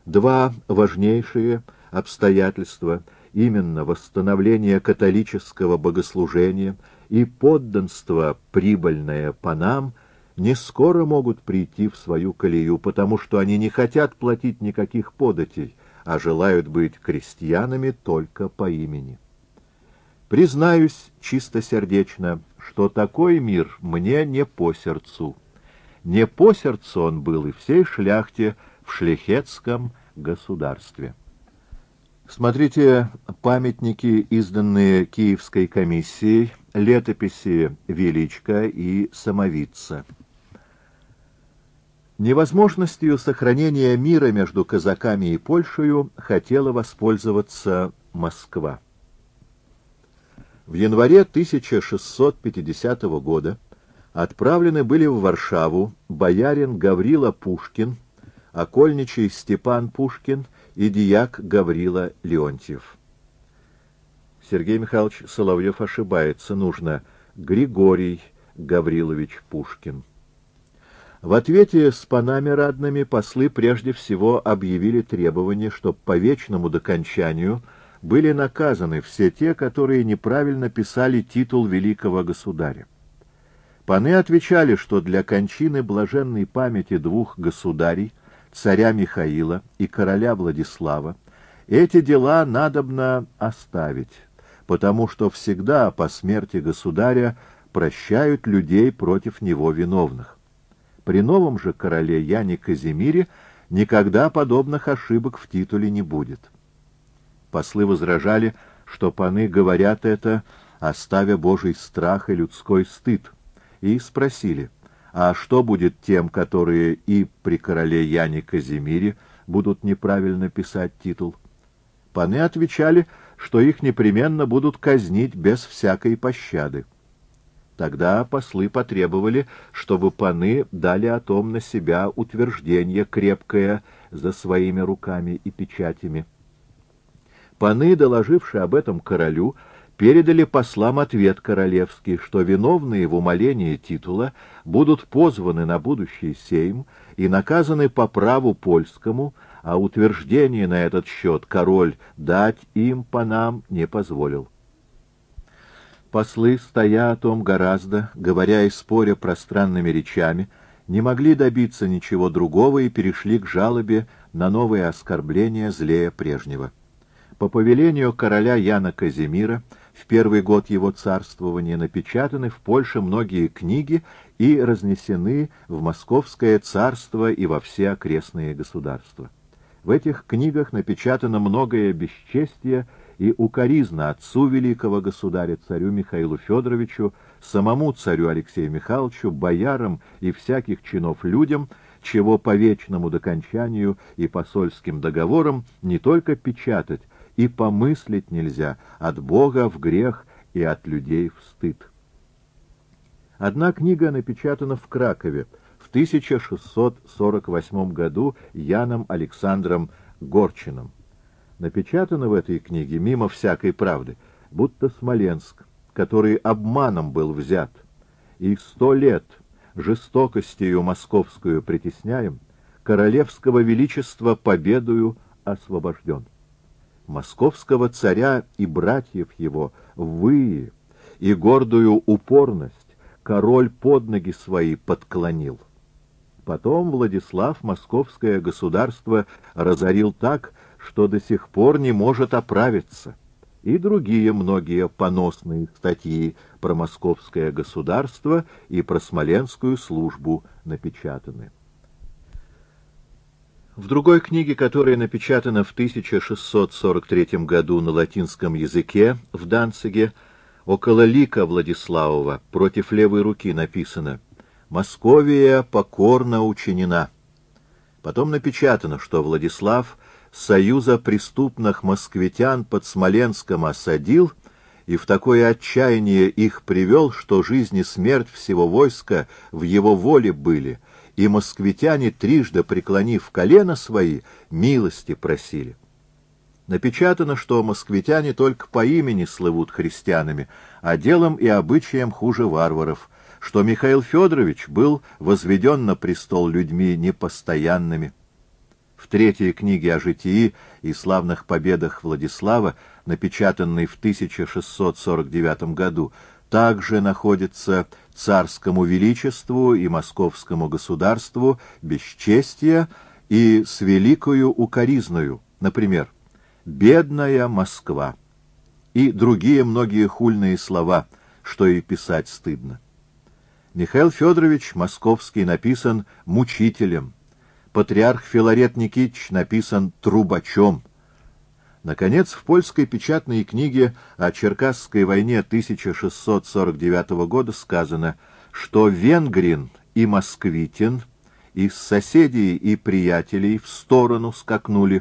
Два важнейшие обстоятельства, именно восстановление католического богослужения и подданство, прибыльное панам, не скоро могут прийти в свою колею, потому что они не хотят платить никаких податей, а желают быть крестьянами только по имени. Признаюсь чистосердечно, что такой мир мне не по сердцу. Не по сердцу он был и всей шляхте в шляхетском государстве. Смотрите памятники, изданные Киевской комиссией, летописи Величко и Самовидца. Невозможностью сохранения мира между казаками и Польшею хотела воспользоваться Москва. В январе 1650 года отправлены были в Варшаву боярин Гаврила Пушкин, окольничий Степан Пушкин и дьяк Гаврила Леонтьев. Сергей Михайлович Соловьев ошибается, нужно Григорий Гаврилович Пушкин. В ответе с панами радными послы прежде всего объявили требование, чтобы по вечному докончанию были наказаны все те, которые неправильно писали титул великого государя. Паны отвечали, что для кончины блаженной памяти двух государей, царя Михаила и короля Владислава, эти дела надобно оставить, потому что всегда по смерти государя прощают людей против него виновных. При новом же короле Яне Казимире никогда подобных ошибок в титуле не будет. Послы возражали, что паны говорят это, оставя Божий страх и людской стыд, и спросили, а что будет тем, которые и при короле Яне Казимире будут неправильно писать титул? Паны отвечали, что их непременно будут казнить без всякой пощады. Тогда послы потребовали, чтобы паны дали о том на себя утверждение крепкое за своими руками и печатями. Паны, доложившие об этом королю, передали послам ответ королевский, что виновные в умалении титула будут позваны на будущий сейм и наказаны по праву польскому, а утверждение на этот счет король дать им, панам, не позволил. Послы, стоя о том гораздо, говоря и споря пространными речами, не могли добиться ничего другого и перешли к жалобе на новые оскорбления злее прежнего. По повелению короля Яна Казимира в первый год его царствования напечатаны в Польше многие книги и разнесены в Московское царство и во все окрестные государства. В этих книгах напечатано многое бесчестие и укоризна отцу великого государя, царю Михаилу Федоровичу, самому царю Алексею Михайловичу, боярам и всяких чинов людям, чего по вечному докончанию и посольским договорам не только печатать, и помыслить нельзя, от Бога в грех и от людей в стыд. Одна книга напечатана в Кракове в 1648 году Яном Александром Горчиным. Напечатано в этой книге, мимо всякой правды, будто Смоленск, который обманом был взят, и 100 лет жестокостью московскую притесняем, королевского величества победою освобожден. Московского царя и братьев его выи и гордую упорность король под ноги свои подклонил. Потом Владислав московское государство разорил так, что до сих пор не может оправиться, и другие многие поносные статьи про московское государство и про смоленскую службу напечатаны. В другой книге, которая напечатана в 1643 году на латинском языке в Данциге, около лика Владиславова против левой руки написано «Московия покорно учинена». Потом напечатано, что Владислав союза преступных москвитян под Смоленском осадил и в такое отчаяние их привел, что жизнь и смерть всего войска в его воле были, и москвитяне, трижды преклонив колено свои, милости просили. Напечатано, что москвитяне только по имени слывут христианами, а делом и обычаем хуже варваров, что Михаил Федорович был возведен на престол людьми непостоянными. в третьей книге о житии и славных победах Владислава, напечатанной в 1649 году, также находится царскому величеству и московскому государству бесчестие и с великою укоризною, например, «бедная Москва» и другие многие хульные слова, что и писать стыдно. Михаил Федорович Московский написан мучителем, патриарх Филарет Никитич написан трубачом. Наконец, в польской печатной книге о Черкасской войне 1649 года сказано, что венгрин и москвитин из соседей и приятелей в сторону скакнули.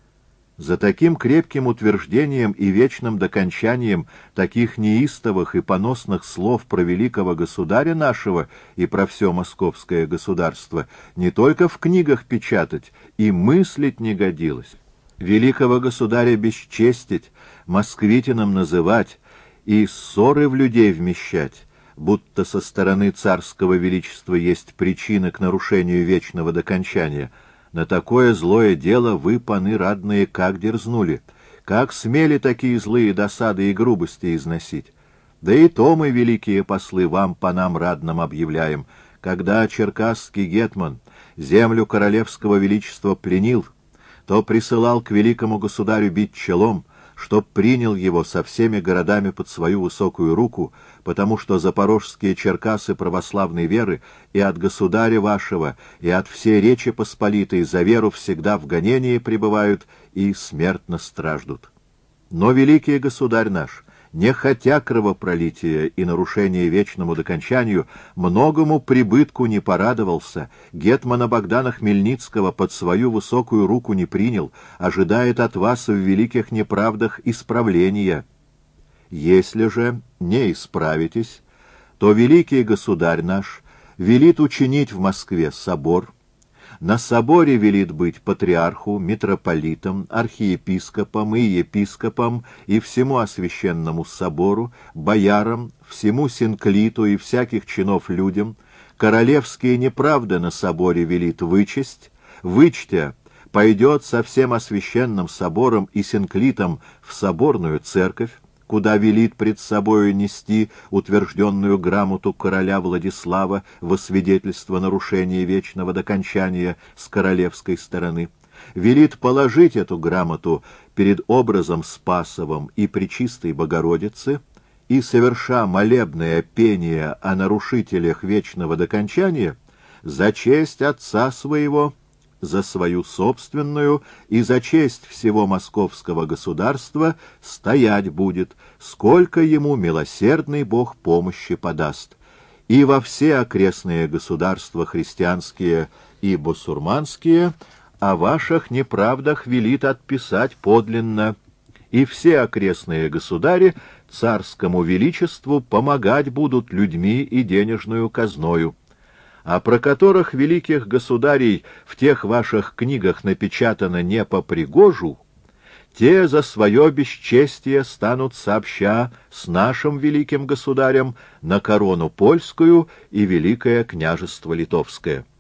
За таким крепким утверждением и вечным докончанием таких неистовых и поносных слов про великого государя нашего и про все московское государство не только в книгах печатать, и мыслить не годилось. Великого государя бесчестить, москвитином называть и ссоры в людей вмещать, будто со стороны царского величества есть причина к нарушению вечного докончания. На такое злое дело вы, паны радные, как дерзнули, как смели такие злые досады и грубости износить. Да и то мы, великие послы, вам, панам радным, объявляем, когда черкасский гетман землю королевского величества пленил, то присылал к великому государю бить челом, чтоб принял его со всеми городами под свою высокую руку, потому что запорожские черкасы православной веры и от государя вашего, и от всей Речи Посполитой за веру всегда в гонении пребывают и смертно страждут. Но великий государь наш, не хотя кровопролития и нарушения вечному докончанию, многому прибытку не порадовался, гетмана Богдана Хмельницкого под свою высокую руку не принял, ожидает от вас в великих неправдах исправления. Если же не исправитесь, то великий государь наш велит учинить в Москве собор, на соборе велит быть патриарху, митрополитам, архиепископам и епископам и всему освященному собору, боярам, всему синклиту и всяких чинов людям, королевские неправды на соборе велит вычесть, вычтя пойдет со всем освященным собором и синклитом в соборную церковь, куда велит пред собою нести утвержденную грамоту короля Владислава во свидетельство нарушения вечного докончания с королевской стороны, велит положить эту грамоту перед образом Спасовым и Пречистой Богородицы и, соверша молебное пение о нарушителях вечного докончания, за честь отца своего, за свою собственную и за честь всего московского государства стоять будет, сколько ему милосердный Бог помощи подаст, и во все окрестные государства христианские и бусурманские о ваших неправдах велит отписать подлинно, и все окрестные государи царскому величеству помогать будут людьми и денежную казною, а про которых великих государей в тех ваших книгах напечатано не по пригожу, те за свое бесчестие станут сообща с нашим великим государем на корону польскую и великое княжество литовское.